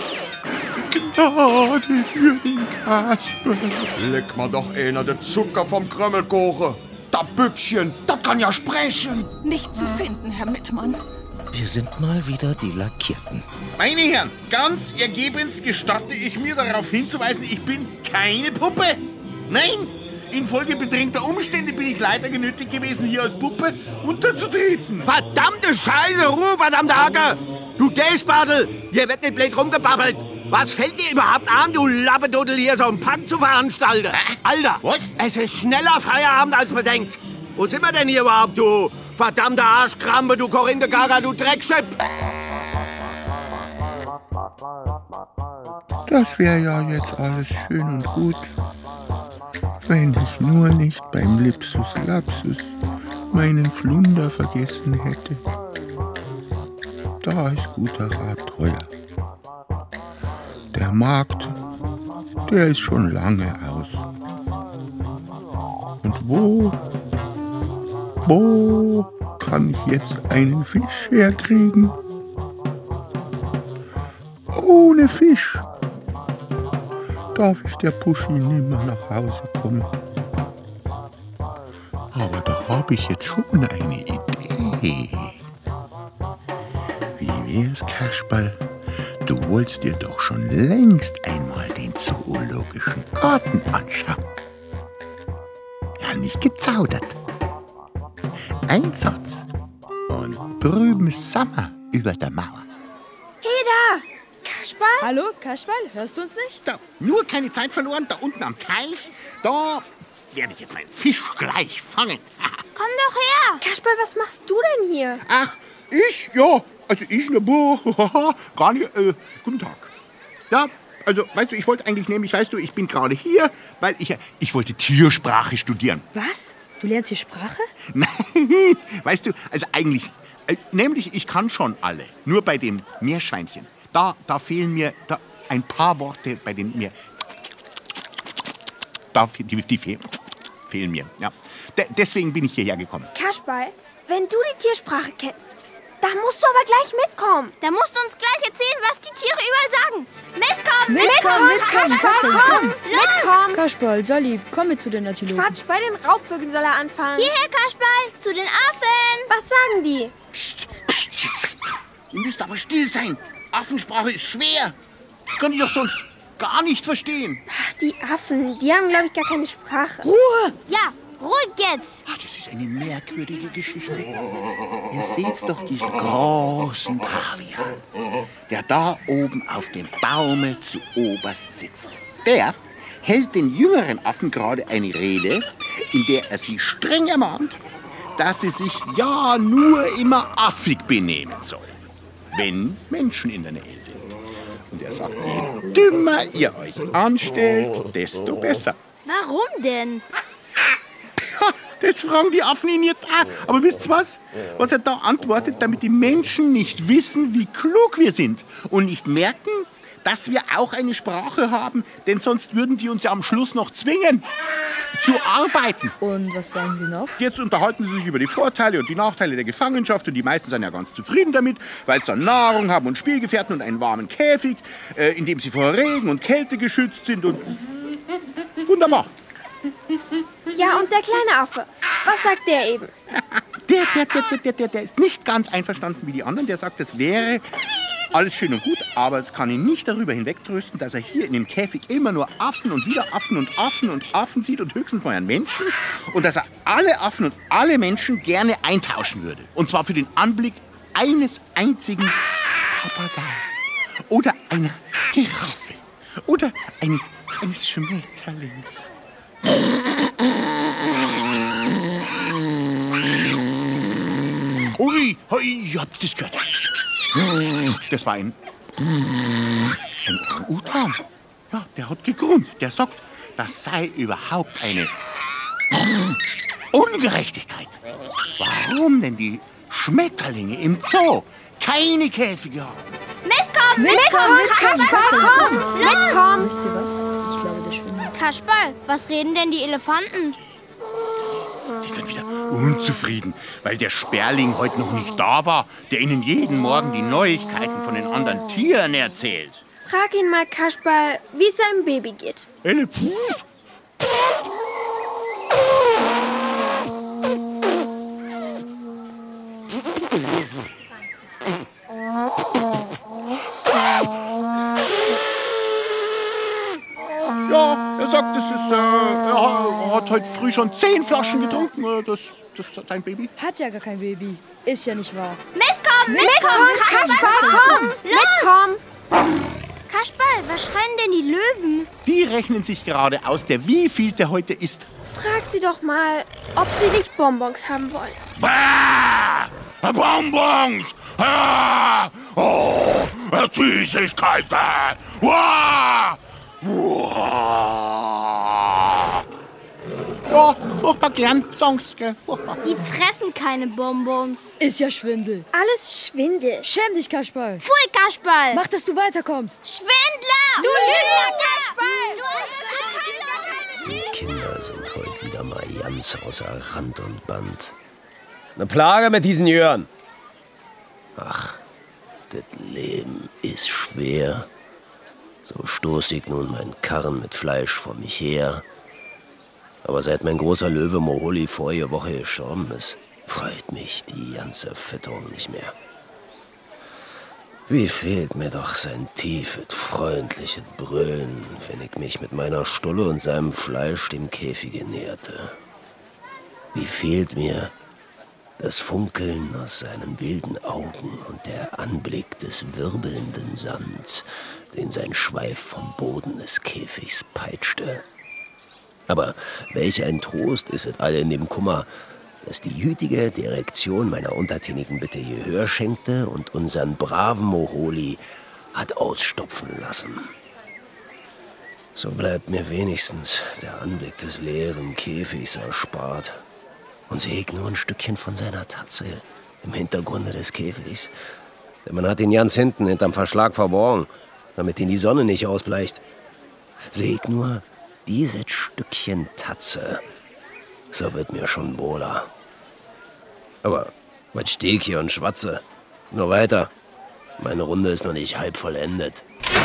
Gnade für den Kasper! Leck mal doch einer den Zucker vom Krümmelkuchen! Das Bübchen, das kann ja sprechen. Nicht zu finden, Herr Mittmann. Wir sind mal wieder die Lackierten. Meine Herren, ganz ergebenst gestatte ich mir darauf hinzuweisen, ich bin keine Puppe. Nein, infolge bedrängter Umstände bin ich leider genötigt gewesen, hier als Puppe unterzutreten. Verdammte Scheiße, Ruhe, verdammte Hacke! Du Däsbadel, hier wird nicht blöd rumgebabbelt. Was fällt dir überhaupt an, du Lappedudel, hier so einen Pack zu veranstalten? Äh? Alter, was? Es ist schneller Feierabend, als man denkt. Wo sind wir denn hier überhaupt, du verdammte Arschkrampe, du Korinthe Gaga, du Dreckschipp? Das wäre ja jetzt alles schön und gut, wenn ich nur nicht beim Lipsus Lapsus meinen Flunder vergessen hätte. Da ist guter Rat teuer. Der Markt, der ist schon lange aus. Und wo, wo kann ich jetzt einen Fisch herkriegen? Ohne Fisch darf ich der Puschi nimmer nach Hause kommen. Aber da habe ich jetzt schon eine Idee. Wie wär's, Kasperl? Du wolltest dir doch schon längst einmal den zoologischen Garten anschauen. Ja, nicht gezaudert. Ein Satz und drüben Sommer über der Mauer. Hey da! Kasperl? Hallo, Kasperl? Hörst du uns nicht? Da, nur keine Zeit verloren, da unten am Teich. Da werde ich jetzt meinen Fisch gleich fangen. Komm doch her! Kasperl, was machst du denn hier? Ach, ich? Ja, also ich, ne, gar nicht, äh, guten Tag. Ja, also, weißt du, ich wollte eigentlich nämlich, weißt du, ich bin gerade hier, weil ich, ich wollte Tiersprache studieren. Was? Du lernst hier Sprache? Nein, weißt du, also eigentlich, äh, nämlich ich kann schon alle, nur bei dem Meerschweinchen. Da, da fehlen mir da ein paar Worte bei den Meer... Da, die, die fehlen, fehlen mir, ja. De, deswegen bin ich hierher gekommen. Kasperl, wenn du die Tiersprache kennst, dann musst du aber gleich mitkommen. Da musst du uns gleich erzählen, was die Tiere überall sagen. Mitkommen, Mitkommen, mitkommen, mitkommen, Kasperl, komm, los! Mitkommen. Kasperl, sei lieb, komm mit zu den Antilopen. Quatsch, bei den Raubvögeln soll er anfangen. Hierher, Kasperl, zu den Affen. Was sagen die? Psst, psst, psst. Ihr müsst aber still sein. Affensprache ist schwer. Das kann ich doch sonst gar nicht verstehen. Ach, die Affen, die haben, glaube ich, gar keine Sprache. Ruhe! Ja, ruhig jetzt. Ach, das ist eine merkwürdige Geschichte. Ihr seht doch diesen großen Pavian, der da oben auf dem Baume zu oberst sitzt. Der hält den jüngeren Affen gerade eine Rede, in der er sie streng ermahnt, dass sie sich ja nur immer affig benehmen sollen, wenn Menschen in der Nähe sind. Und er sagt, je dümmer ihr euch anstellt, desto besser. Warum denn? Das fragen die Affen ihn jetzt an. Aber wisst ihr was? Was er da antwortet, damit die Menschen nicht wissen, wie klug wir sind und nicht merken, dass wir auch eine Sprache haben, denn sonst würden die uns ja am Schluss noch zwingen zu arbeiten. Und was sagen sie noch? Jetzt unterhalten sie sich über die Vorteile und die Nachteile der Gefangenschaft und die meisten sind ja ganz zufrieden damit, weil sie dann Nahrung haben und Spielgefährten und einen warmen Käfig, äh, in dem sie vor Regen und Kälte geschützt sind und wunderbar. Ja, und der kleine Affe, was sagt der eben? Der, der, der, der, der, der ist nicht ganz einverstanden wie die anderen. Der sagt, das wäre alles schön und gut, aber es kann ihn nicht darüber hinwegtrösten, dass er hier in dem Käfig immer nur Affen und wieder Affen und Affen und Affen sieht und höchstens mal einen Menschen und dass er alle Affen und alle Menschen gerne eintauschen würde. Und zwar für den Anblick eines einzigen Papageis oder einer Giraffe oder eines, eines Schmetterlings. Ui, ui, ihr habt das gehört. Das war ein, ein Orang-Utan. Ja, der hat gegrunzt. Der sagt, das sei überhaupt eine Ungerechtigkeit. Warum denn die Schmetterlinge im Zoo keine Käfige haben? Mitkommen, Mitkommen, mitkommen, Kasperl, komm, mitkommen. Wisst ihr was? Ich glaube, der schwindet. Kasperl, was reden denn die Elefanten? Die sind wieder unzufrieden, weil der Sperling heute noch nicht da war, der ihnen jeden Morgen die Neuigkeiten von den anderen Tieren erzählt. Frag ihn mal, Kasperl, wie es seinem Baby geht. Elle, Ja, er sagt, das ist, äh, er hat heute früh schon zehn Flaschen getrunken. Äh, das, das ist sein Baby. Hat ja gar kein Baby. Ist ja nicht wahr. Mitkommen, Mitkommen, mitkommen, Kasperl, komm, mitkommen. Kasperl, was schreien denn die Löwen? Die rechnen sich gerade aus, der wievielte heute ist. Frag sie doch mal, ob sie nicht Bonbons haben wollen. Bah! Bonbons! Ah! Oh, Süßigkeiten! Wow! Ja, furchtbar gern, Songs, gell, furchtbar. Sie fressen keine Bonbons. Ist ja Schwindel. Alles Schwindel. Schäm dich, Kasperl. Pfui, Kasperl. Mach, dass du weiterkommst. Schwindler! Du Lügner, Kasperl! Die Kinder sind heute wieder mal ganz außer Rand und Band. Eine Plage mit diesen Jören. Ach, das Leben ist schwer. So stoß ich nun meinen Karren mit Fleisch vor mich her. Aber seit mein großer Löwe Moholi vorige Woche gestorben ist, freut mich die ganze Fütterung nicht mehr. Wie fehlt mir doch sein tiefes, freundliches Brüllen, wenn ich mich mit meiner Stulle und seinem Fleisch dem Käfige näherte. Wie fehlt mir das Funkeln aus seinen wilden Augen und der Anblick des wirbelnden Sands, den sein Schweif vom Boden des Käfigs peitschte. Aber welch ein Trost ist es alle in dem Kummer, dass die gütige Direktion meiner untertänigen Bitte Gehör schenkte und unseren braven Moholi hat ausstopfen lassen. So bleibt mir wenigstens der Anblick des leeren Käfigs erspart. Und sehe ich nur ein Stückchen von seiner Tatze im Hintergrunde des Käfigs. Denn man hat ihn ganz hinten hinterm Verschlag verborgen, damit ihn die Sonne nicht ausbleicht. Sehe ich nur dieses Stückchen Tatze, so wird mir schon wohler. Aber was steh ich hier und schwatze? Nur weiter. Meine Runde ist noch nicht halb vollendet.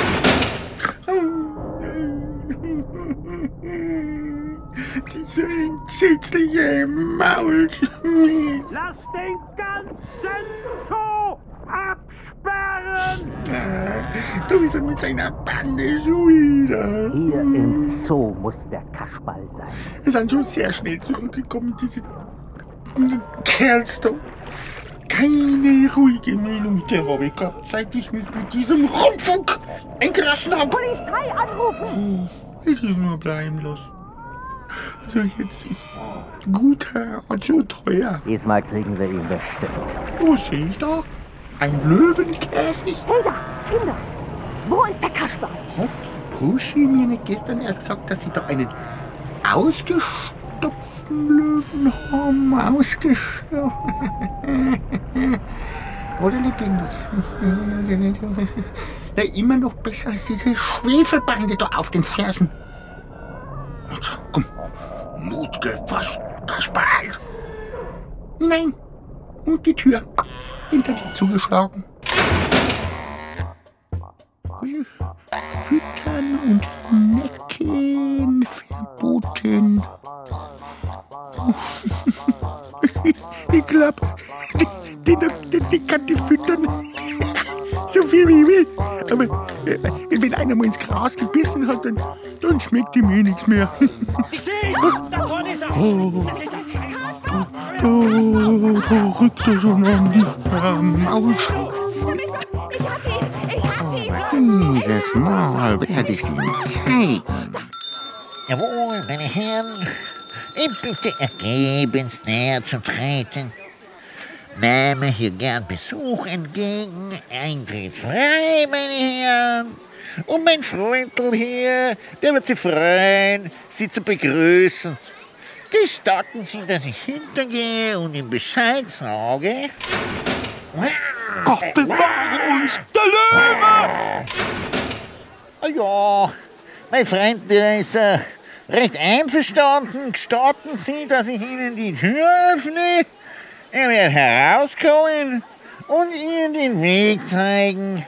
Dieser entsetzliche Maulschmied. Lass den ganzen Zoo absperren! Ah, da ist er mit seiner Bande schon wieder. Hier im Zoo muss der Kasperl sein. Wir sind schon sehr schnell zurückgekommen, diese, diese Kerls da. Keine ruhige Minute habe ich gehabt, seit ich mich mit diesem Rundfunk eingelassen habe. Polizei anrufen! Oh, ich will nur bleiben lassen. Also jetzt ist guter und schon teuer. Diesmal kriegen wir ihn bestimmt. Was sehe ich da? Ein Löwenkäfig? Hilda, Kinder, wo ist der Kasperl? Hat die Puschi mir nicht gestern erst gesagt, dass sie da einen ausgestopften Löwen haben? Ausgestopft. Oder lebendig? Na, immer noch besser als diese Schwefelbande da auf den Fersen. Jetzt, komm, Mut gefasst, Kasperl. Nein, und die Tür hinter dir zugeschlagen. Füttern und necken verboten. Ich glaub, den, den, den kann die füttern. So viel wie ich will. Aber äh, wenn einer mal ins Gras gebissen hat, dann, dann schmeckt ihm eh nichts mehr. Ich sehe ihn! Da vorne ist er! Oh, da, da rückt er schon an die Maul. Ich hatte ihn! Dieses Mal werde ich sie ihm zeigen. Jawohl, meine Herren, ich bitte ergebenst näher zu treten. Nehme hier gern Besuch entgegen. Eintritt frei, meine Herren. Und mein Freundl hier, der wird sich freuen, Sie zu begrüßen. Gestatten Sie, dass ich hintergehe und ihm Bescheid sage? Gott bewahre uns, der Löwe! Oh ja, mein Freund, der ist äh, recht einverstanden. Gestatten Sie, dass ich Ihnen die Tür öffne? Er wird herauskommen und Ihnen den Weg zeigen.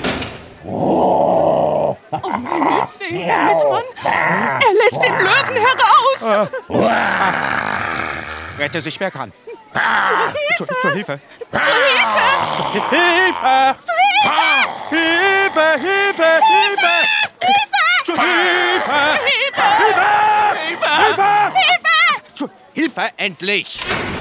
Oh, um Himmels Willen, Herr Mittmann! Er lässt den Löwen heraus! Rette sich, wer kann. Zur Hilfe! Zur Hilfe! Zur Hilfe! Hilfe! Hilfe! Hilfe! Hilfe! Zur Hilfe! Hilfe! Hilfe! Hilfe! Hilfe! Zur Hilfe, endlich!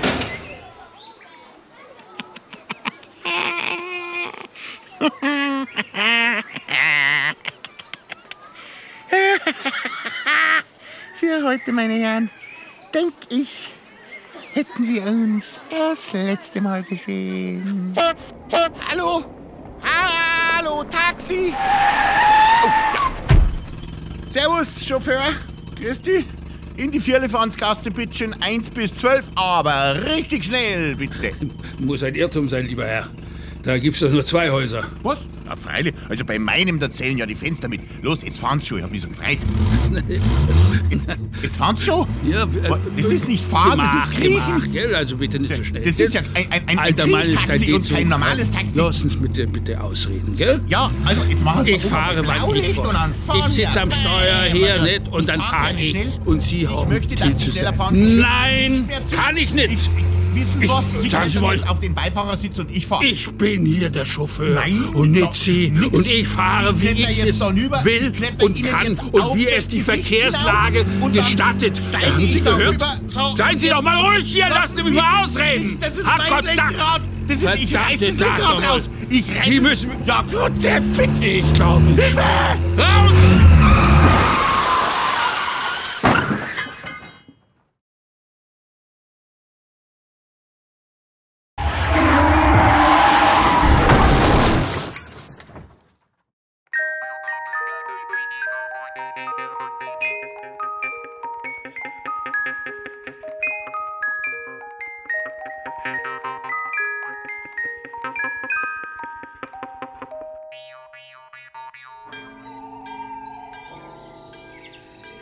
Für heute, meine Herren, denk ich, hätten wir uns das letzte Mal gesehen. Hallo? Hallo, Taxi? Oh, ja. Servus, Chauffeur. Grüß dich. In die Vierlefanzgasse, bitte schön, eins bis zwölf, aber richtig schnell, bitte. Muss ein Irrtum sein, lieber Herr. Da gibt's doch nur zwei Häuser. Was? Ja, freilich. Also bei meinem, da zählen ja die Fenster mit. Los, jetzt fahren's schon. Ich hab mich so gefreut. Jetzt, jetzt fahren's schon? Ja, äh, das ist nicht fahren, Gemach, das ist kriechen. Gemach, gell? Also bitte nicht so schnell. Das gell? ist ja ein, ein, ein, Alter ein Mann, Kriechtaxi und kein normales Taxi. Lass uns bitte, bitte ausreden, gell? Ja, also jetzt machen wir Ich fahre, wann ich und dann fahren Ich sitze am Steuer her, nicht? Und dann fahre ich. Und Sie haben möchte, dass viel Sie zu schneller sagen. fahren. Nein, kann ich nicht. Ich, wissen Sie was? Sie sagen Sie mal, auf den Beifahrersitz und ich fahre. ich bin hier der Chauffeur. Nein, und nicht doch, Sie. nix. Und ich fahre, wie Ich kletter ich jetzt es da rüber, will ich kletter und Ihnen kann jetzt und auf wie das es die Gesicht Verkehrslage hinauf und dann gestattet. steige Haben Sie ich da gehört? rüber. So, Seien Sie jetzt- doch mal ruhig hier, lassen Sie mich mal ausreden. Das ist Herrgott, mein sag- Lenkrad. Das ist, ich reiß Verdammte das Sache, Lenkrad Mann. raus. Ich reiß Sie es- müssen... Ja, Kruzifix. Ich glaube nicht. Hilfe! Raus!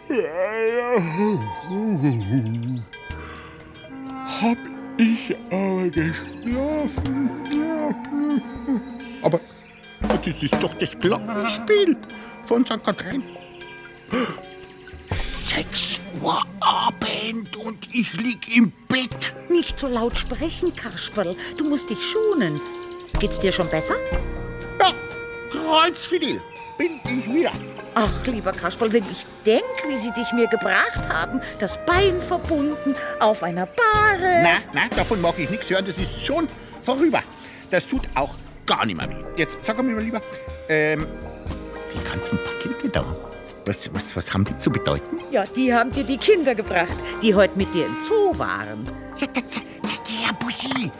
Hab ich aber geschlafen. Aber das ist doch das Glockenspiel von Sankt Katrin. Sechs Uhr Abend und ich lieg im Bett. Nicht so laut sprechen, Kasperl. Du musst dich schonen. Geht's dir schon besser? Ja, kreuzfidel bin ich wieder. Ach, lieber Kasperl, wenn ich denke, wie sie dich mir gebracht haben, das Bein verbunden, auf einer Bahre. Na, na, davon mag ich nichts hören, das ist schon vorüber. Das tut auch gar nicht mehr weh. Jetzt sag mir mal lieber, ähm, die ganzen Pakete da, was, was, was haben die zu bedeuten? Ja, die haben dir die Kinder gebracht, die heute mit dir im Zoo waren. Ja, der Bussi.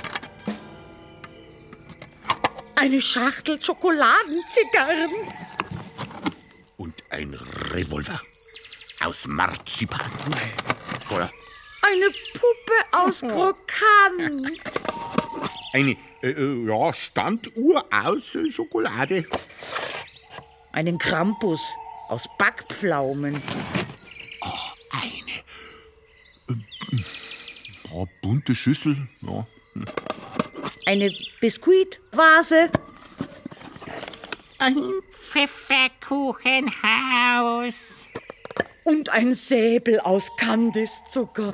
Eine Schachtel Schokoladenzigarren. Und ein Revolver aus Marzipan. Oder eine Puppe aus Krokan. Eine äh, äh, ja, Standuhr aus äh, Schokolade. Einen Krampus aus Backpflaumen. Oh, eine äh, oh, bunte Schüssel. Ja. Eine Biskuitvase. Ein Pfefferkuchenhaus. Und ein Säbel aus Kandiszucker.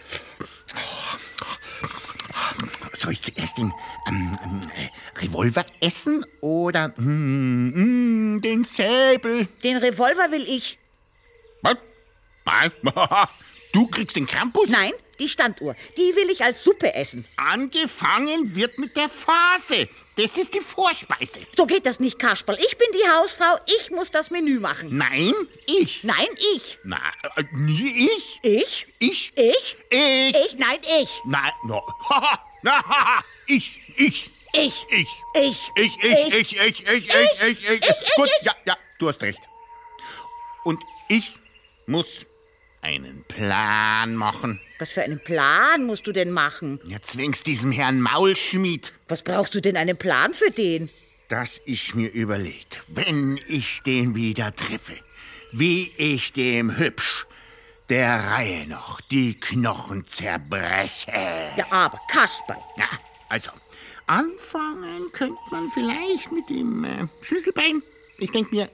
Soll ich zuerst den ähm, ähm, Revolver essen oder mm, mm, den Säbel? Den Revolver will ich. Was? Nein. Du kriegst den Krampus? Nein, die Standuhr. Die will ich als Suppe essen. Angefangen wird mit der Phase. Das ist die Vorspeise. So geht das nicht, Kasperl. Ich bin die Hausfrau. Ich muss das Menü machen. Nein, ich. Nein, ich. Na, äh, nie ich. Ich? Ich? Ich? Ich? Ich? Nein, ich. Nein, no. Na, ich, ich. Ich. Ich. Ich. Ich, ich, ich, ich, ich, ich, ich, ich. Gut, ja, ja, du hast recht. Und ich muss einen Plan machen. Was für einen Plan musst du denn machen? Ja, zwingst diesem Herrn Maulschmied. Was brauchst du denn einen Plan für den? Dass ich mir überleg, wenn ich den wieder treffe, wie ich dem hübsch der Reihe noch die Knochen zerbreche. Ja, aber Kasperl. Ja, also, anfangen könnte man vielleicht mit dem äh, Schlüsselbein. Ich denk mir,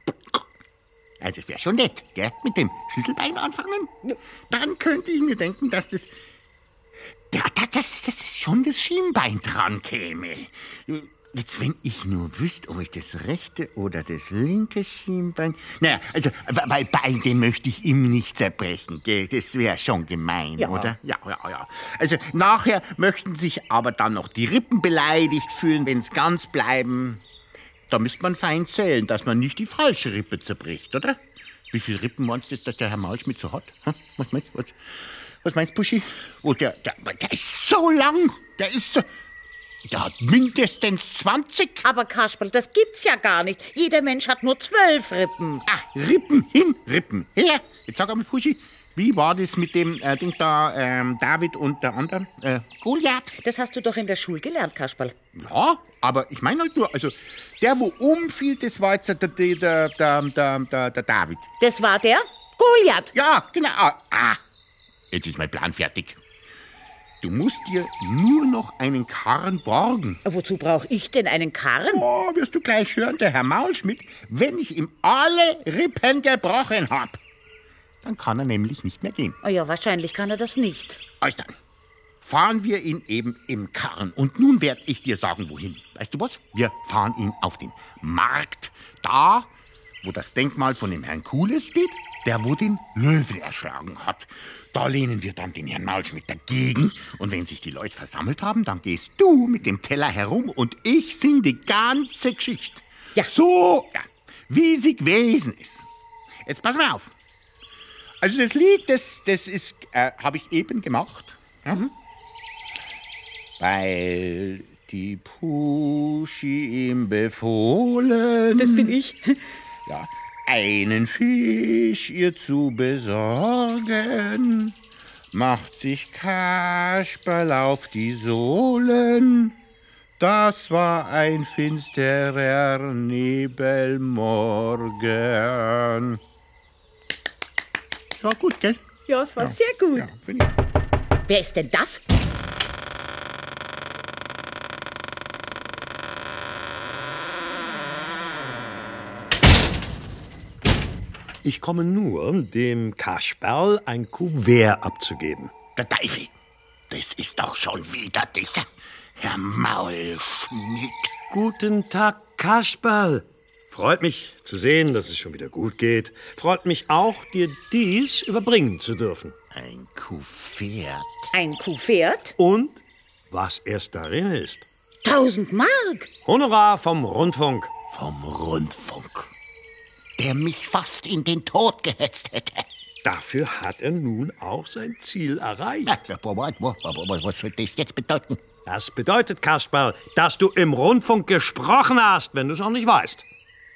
ja, das wäre schon nett, gell? Mit dem Schlüsselbein anfangen. Dann könnte ich mir denken, dass das, ja, das, das ist schon das Schienbein dran käme. Jetzt, wenn ich nur wüsste, ob ich das rechte oder das linke Schienbein... Naja, also, weil beide möchte ich ihm nicht zerbrechen. Gell? Das wäre schon gemein, ja. Oder? Ja, ja, ja. Also, nachher möchten sich aber dann noch die Rippen beleidigt fühlen, wenn es ganz bleiben. Da müsste man fein zählen, dass man nicht die falsche Rippe zerbricht, oder? Wie viele Rippen meinst du, dass der Herr Maulschmidt so hat? Hm? Was meinst du? Was, was meinst du, Buschi? Oh, der, der, der ist so lang. Der ist so... Der hat mindestens zwanzig. Aber Kasperl, das gibt's ja gar nicht. Jeder Mensch hat nur zwölf Rippen. Ah, Rippen hin, Rippen her. Jetzt sag einmal, Fuschi, wie war das mit dem äh, Ding da, ähm, David und der andere, äh, Goliath? Das hast du doch in der Schule gelernt, Kasperl. Ja, aber ich meine halt nur, also der, wo umfiel, das war jetzt der, der, der, der, der, der, der David. Das war der Goliath. Ja, genau. Ah, jetzt ist mein Plan fertig. Du musst dir nur noch einen Karren borgen. Wozu brauche ich denn einen Karren? Oh, wirst du gleich hören, der Herr Maulschmidt, wenn ich ihm alle Rippen gebrochen hab, dann kann er nämlich nicht mehr gehen. Oh ja, wahrscheinlich kann er das nicht. Also dann fahren wir ihn eben im Karren. Und nun werde ich dir sagen, wohin. Weißt du was? Wir fahren ihn auf den Markt. Da, wo das Denkmal von dem Herrn Kules steht, der, wo den Löwen erschlagen hat. Da lehnen wir dann den Herrn Maulschmidt dagegen. Und wenn sich die Leute versammelt haben, dann gehst du mit dem Teller herum und ich sing die ganze Geschichte. Ja. So, ja, wie sie gewesen ist. Jetzt pass mal auf. Also das Lied, das, das ist, äh, habe ich eben gemacht. Mhm. Weil die Puschi ihm befohlen. Das bin ich. Ja, einen Fisch ihr zu besorgen, macht sich Kasperl auf die Sohlen. Das war ein finsterer Nebelmorgen. war gut, gell? Ja, es war Ja. sehr gut. Ja, finde ich. Wer ist denn das? Ich komme nur, dem Kasperl ein Kuvert abzugeben. Der Teufel, das ist doch schon wieder dieser Herr Maulschmidt. Guten Tag, Kasperl. Freut mich zu sehen, dass es schon wieder gut geht. Freut mich auch, dir dies überbringen zu dürfen. Ein Kuvert. Ein Kuvert? Und was erst darin ist. Tausend Mark. Honorar vom Rundfunk. Vom Rundfunk. Der mich fast in den Tod gehetzt hätte. Dafür hat er nun auch sein Ziel erreicht. Was soll das jetzt bedeuten? Das bedeutet, Kasperl, dass du im Rundfunk gesprochen hast, wenn du es auch nicht weißt.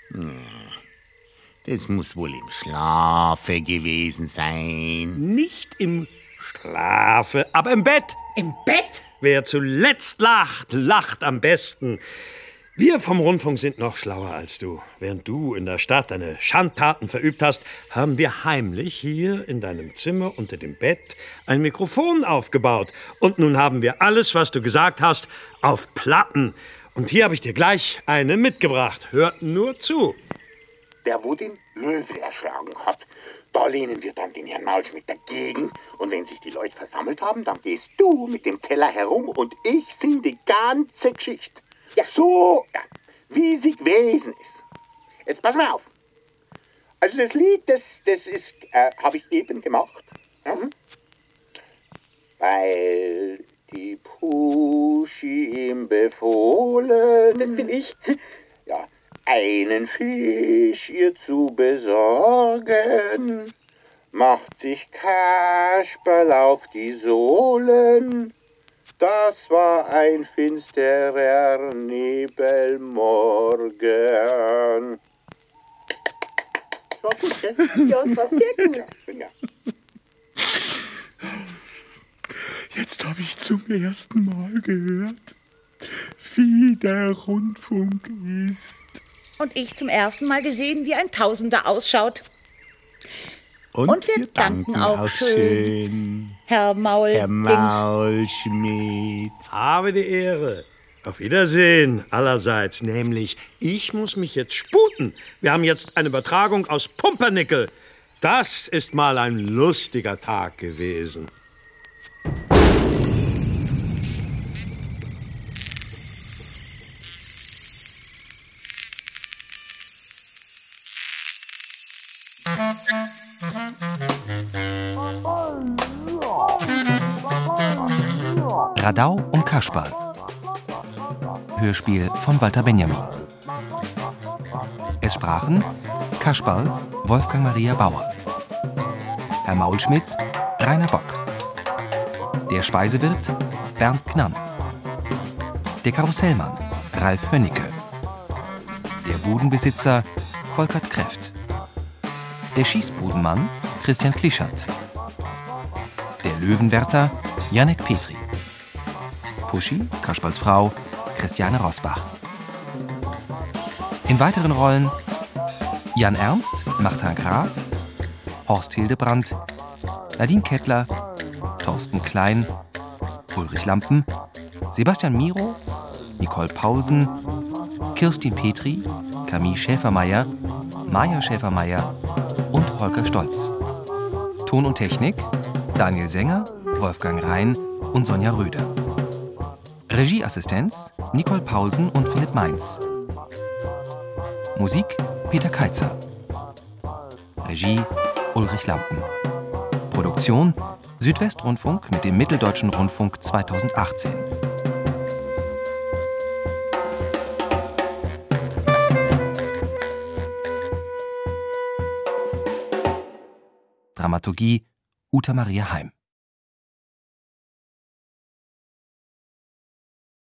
Das muss wohl im Schlafe gewesen sein. Nicht im Schlafe, aber im Bett. Im Bett? Wer zuletzt lacht, lacht am besten. Wir vom Rundfunk sind noch schlauer als du. Während du in der Stadt deine Schandtaten verübt hast, haben wir heimlich hier in deinem Zimmer unter dem Bett ein Mikrofon aufgebaut. Und nun haben wir alles, was du gesagt hast, auf Platten. Und hier habe ich dir gleich eine mitgebracht. Hört nur zu. Der, wo den Löwe erschlagen hat, da lehnen wir dann den Herrn Maulschmidt dagegen. Und wenn sich die Leute versammelt haben, dann gehst du mit dem Teller herum und ich sing die ganze Geschichte. Ja. So, ja, wie sie gewesen ist. Jetzt pass mal auf. Also das Lied, das, das ist, äh, habe ich eben gemacht. Mhm. Weil die Puschi ihm befohlen. Das bin ich. Ja, einen Fisch ihr zu besorgen, macht sich Kasperl auf die Sohlen. Das war ein finsterer Nebelmorgen. War gut, gell? Ja, es war sehr gut. Ja. Jetzt habe ich zum ersten Mal gehört, wie der Rundfunk ist. Und ich zum ersten Mal gesehen, wie ein Tausender ausschaut. Und, Und wir, wir danken, danken auch schön, Herr Maul. Herr Maulschmidt. Habe die Ehre. Auf Wiedersehen allerseits. Nämlich, ich muss mich jetzt sputen. Wir haben jetzt eine Übertragung aus Pumpernickel. Das ist mal ein lustiger Tag gewesen. Radau um Kasperl. Hörspiel von Walter Benjamin. Es sprachen Kasperl, Wolfgang Maria Bauer. Herr Maulschmidt, Rainer Bock. Der Speisewirt, Bernd Knamm. Der Karussellmann, Ralf Hönnecke. Der Budenbesitzer, Volkert Kräft. Der Schießbudenmann, Christian Klischert. Der Löwenwärter, Janek Petri. Puschi, Kasperls Frau, Christiane Rosbach. In weiteren Rollen Jan Ernst, Martin Graf, Horst Hildebrandt, Nadine Kettler, Thorsten Klein, Ulrich Lampen, Sebastian Miro, Nicole Paulsen, Kirstin Petri, Camille Schäfermeier, Maja Schäfermeier und Holger Stolz. Ton und Technik Daniel Sänger, Wolfgang Rhein und Sonja Röder. Regieassistenz Nicole Paulsen und Philipp Mainz. Musik Peter Keitzer. Regie Ulrich Lampen. Produktion Südwestrundfunk mit dem Mitteldeutschen Rundfunk zweitausendachtzehn. Dramaturgie Uta Maria Heim.